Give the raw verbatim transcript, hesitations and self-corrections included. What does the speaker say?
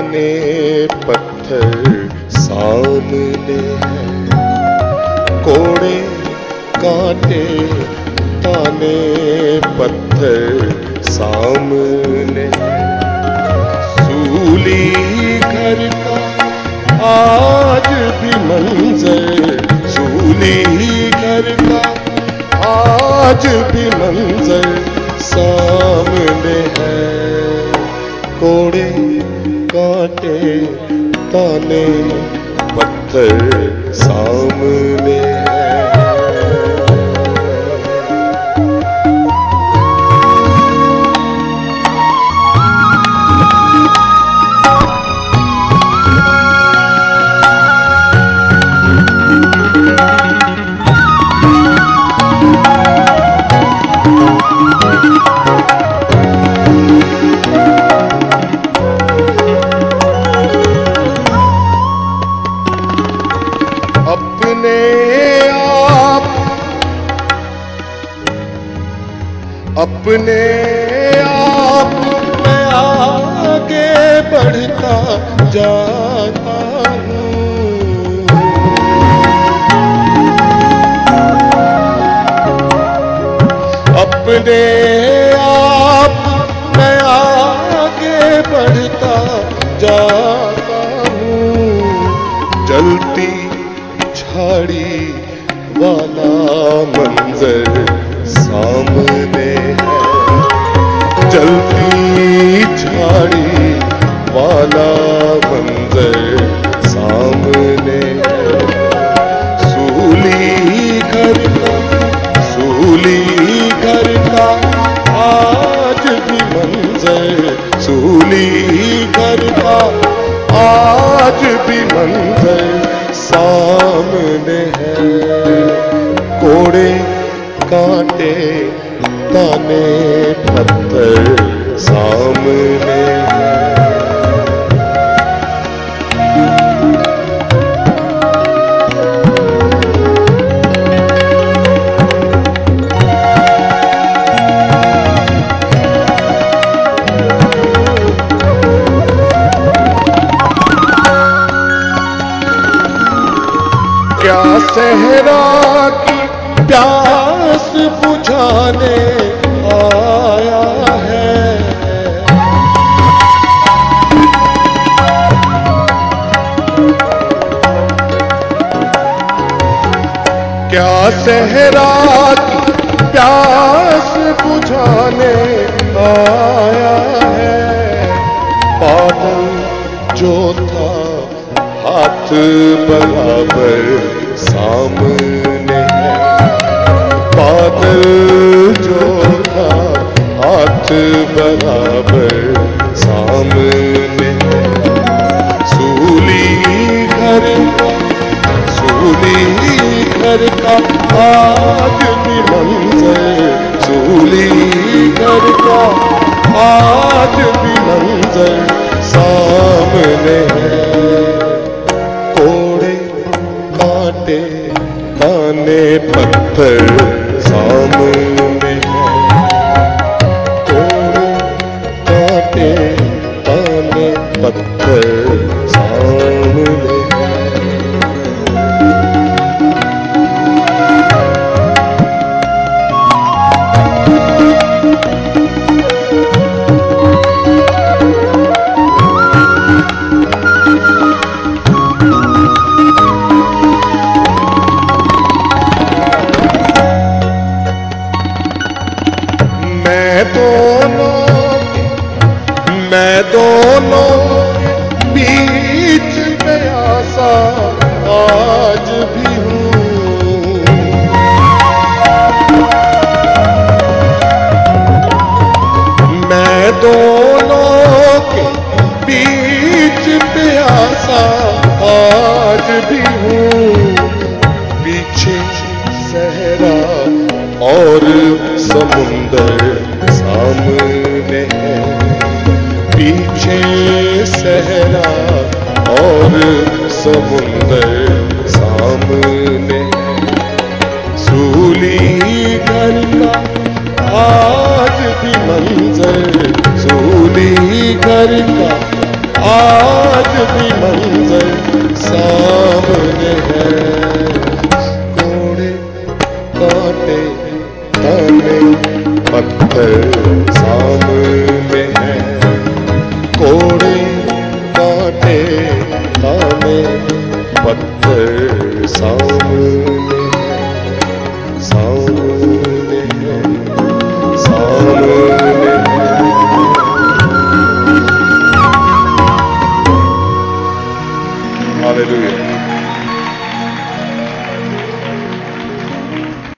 ताने पत्थर सामने हैं, कोड़े कांटे ताने पत्थर सामने हैं। सूली घर का आज भी मंजर, सूली घर का आज भी मंजर सामने है। कोड़े कांटे ताने पत्थर सामने है। अपने आप अपने आप मैं आगे बढ़ता जाता हूँ। अपने आप मैं आगे बढ़ता जाता हूँ। जलती झाड़ी वाला मंजर सामने है, जलती झाड़ी वाला मंजर सामने है। सूली घर का सूली घर का आज भी मंजर, सूली घर का आज भी मंजर सामने है। कोड़े कांटे ताने पत्थर सामने है। क्या सहरा की प्यास बुझाने आया है, क्या सहरा की प्यास बुझाने आया है। बादल जो था हाथ बराबर सामने है, बादल जो था हाथ बराबर सामने है। सूली घर का सूली घर का आज भी मंजर, सूली घर का आज भी मंजर सामने है। कोड़े कांटे ताने पत्थर सामने है, कोड़े कांटे ताने पत्थर सामने है। मैं दोनों मैं दोनों बीच में आसा आज भी हूँ। मैं दोनों के बीच में आसा आज भी हूँ। पीछे सहरा और समुंदर सामने है, पीछे सहरा और समुंदर सामने है। सूली घर का आज भी मंजर, सूली घर का आज भी मंजर सामने है। कोड़े कांटे ताने पत्थर सामने है। कोड़े